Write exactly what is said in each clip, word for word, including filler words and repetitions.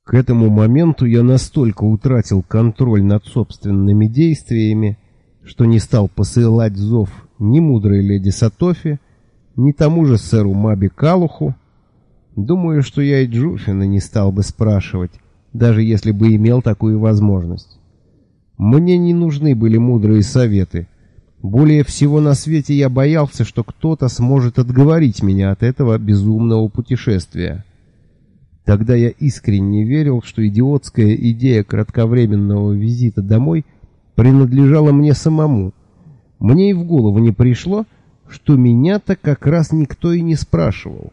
К этому моменту я настолько утратил контроль над собственными действиями, что не стал посылать зов ни мудрой леди Сатофи, ни тому же сэру Маби Калуху. Думаю, что я и Джуфина не стал бы спрашивать, даже если бы имел такую возможность. Мне не нужны были мудрые советы. Более всего на свете я боялся, что кто-то сможет отговорить меня от этого безумного путешествия. Тогда я искренне верил, что идиотская идея кратковременного визита домой принадлежала мне самому. Мне и в голову не пришло, что меня-то как раз никто и не спрашивал.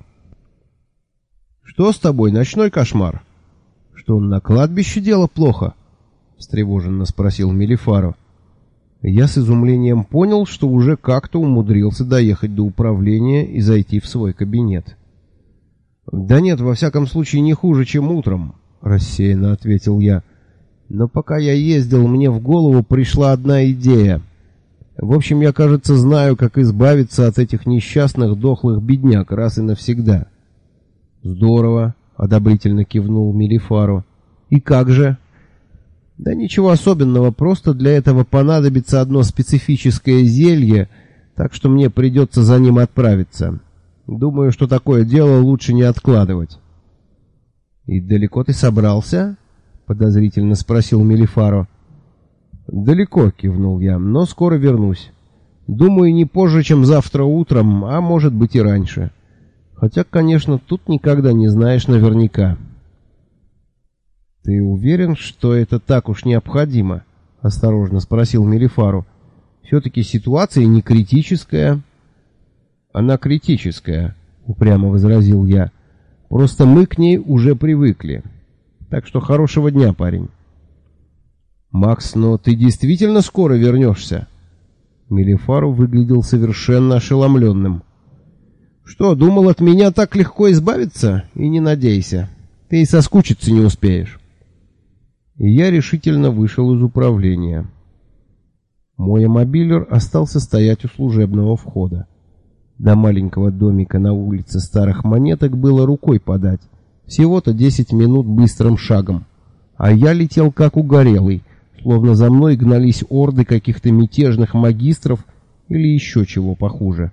«Что с тобой, ночной кошмар? Что, на кладбище дело плохо?» — встревоженно спросил Мелифаро. Я с изумлением понял, что уже как-то умудрился доехать до управления и зайти в свой кабинет. «Да нет, во всяком случае, не хуже, чем утром», — рассеянно ответил я. «Но пока я ездил, мне в голову пришла одна идея. В общем, я, кажется, знаю, как избавиться от этих несчастных дохлых бедняк раз и навсегда». «Здорово», — одобрительно кивнул Мелифаро. «И как же?» «Да ничего особенного, просто для этого понадобится одно специфическое зелье, так что мне придется за ним отправиться. Думаю, что такое дело лучше не откладывать». «И далеко ты собрался?» — подозрительно спросил Мелифаро. «Далеко», — кивнул я, — «но скоро вернусь. Думаю, не позже, чем завтра утром, а может быть и раньше. Хотя, конечно, тут никогда не знаешь наверняка». «Ты уверен, что это так уж необходимо?» — осторожно спросил Мелифаро. «Все-таки ситуация не критическая». «Она критическая», — упрямо возразил я. «Просто мы к ней уже привыкли. Так что хорошего дня, парень». «Макс, но ты действительно скоро вернешься?» Мелифаро выглядел совершенно ошеломленным. «Что, думал, от меня так легко избавиться? И не надейся. Ты и соскучиться не успеешь». И я решительно вышел из управления. Мой мобилер остался стоять у служебного входа. До маленького домика на улице Старых Монеток было рукой подать. Всего-то десять минут быстрым шагом. А я летел как угорелый, словно за мной гнались орды каких-то мятежных магистров или еще чего похуже.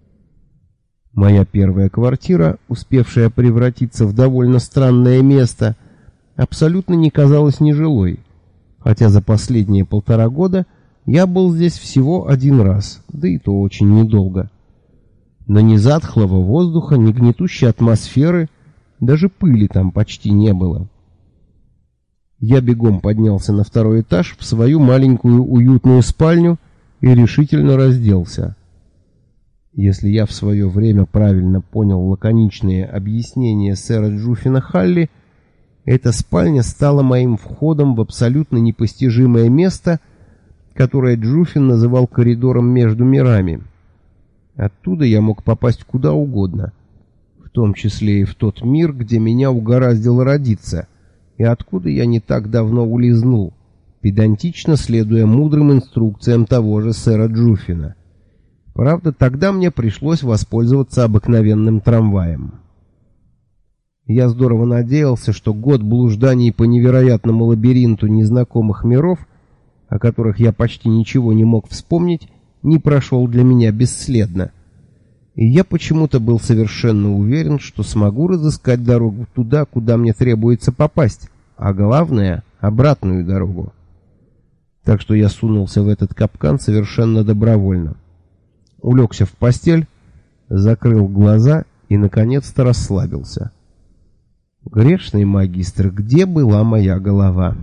Моя первая квартира, успевшая превратиться в довольно странное место, абсолютно не казалась нежилой, хотя за последние полтора года я был здесь всего один раз, да и то очень недолго. Но ни затхлого воздуха, ни гнетущей атмосферы, даже пыли там почти не было. Я бегом поднялся на второй этаж в свою маленькую уютную спальню и решительно разделся. Если я в свое время правильно понял лаконичные объяснения сэра Джуфина Халли, эта спальня стала моим входом в абсолютно непостижимое место, которое Джуфин называл коридором между мирами. Оттуда я мог попасть куда угодно, в том числе и в тот мир, где меня угораздило родиться, и откуда я не так давно улизнул, педантично следуя мудрым инструкциям того же сэра Джуфина. Правда, тогда мне пришлось воспользоваться обыкновенным трамваем. Я здорово надеялся, что год блужданий по невероятному лабиринту незнакомых миров, о которых я почти ничего не мог вспомнить, не прошел для меня бесследно. И я почему-то был совершенно уверен, что смогу разыскать дорогу туда, куда мне требуется попасть, а главное — обратную дорогу. Так что я сунулся в этот капкан совершенно добровольно. Улегся в постель, закрыл глаза и, наконец-то, расслабился. Грешный магистр, где была моя голова?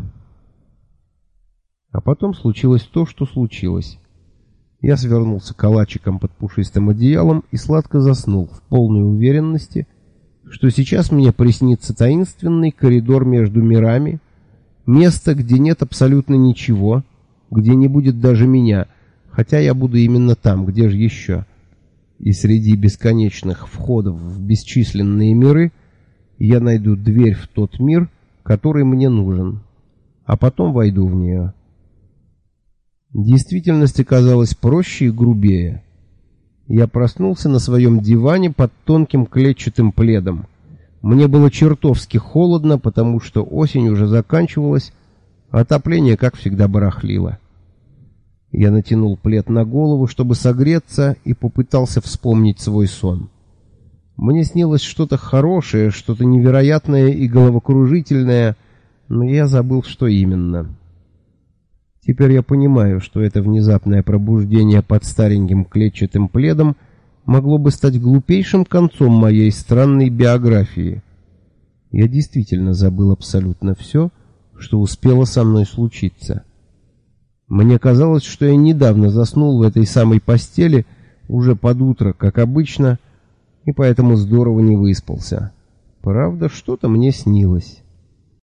А потом случилось то, что случилось. Я свернулся калачиком под пушистым одеялом и сладко заснул в полной уверенности, что сейчас мне приснится таинственный коридор между мирами, место, где нет абсолютно ничего, где не будет даже меня, хотя я буду именно там, где же еще. И среди бесконечных входов в бесчисленные миры я найду дверь в тот мир, который мне нужен, а потом войду в нее. Действительность оказалась проще и грубее. Я проснулся на своем диване под тонким клетчатым пледом, Мне было чертовски холодно, потому что осень уже заканчивалась, а отопление, как всегда, барахлило. Я натянул плед на голову, чтобы согреться, и попытался вспомнить свой сон. Мне снилось что-то хорошее, что-то невероятное и головокружительное, но я забыл, что именно. Теперь я понимаю, что это внезапное пробуждение под стареньким клетчатым пледом могло бы стать глупейшим концом моей странной биографии. Я действительно забыл абсолютно все, что успело со мной случиться. Мне казалось, что я недавно заснул в этой самой постели, уже под утро, как обычно, и поэтому здорово не выспался. Правда, что-то мне снилось.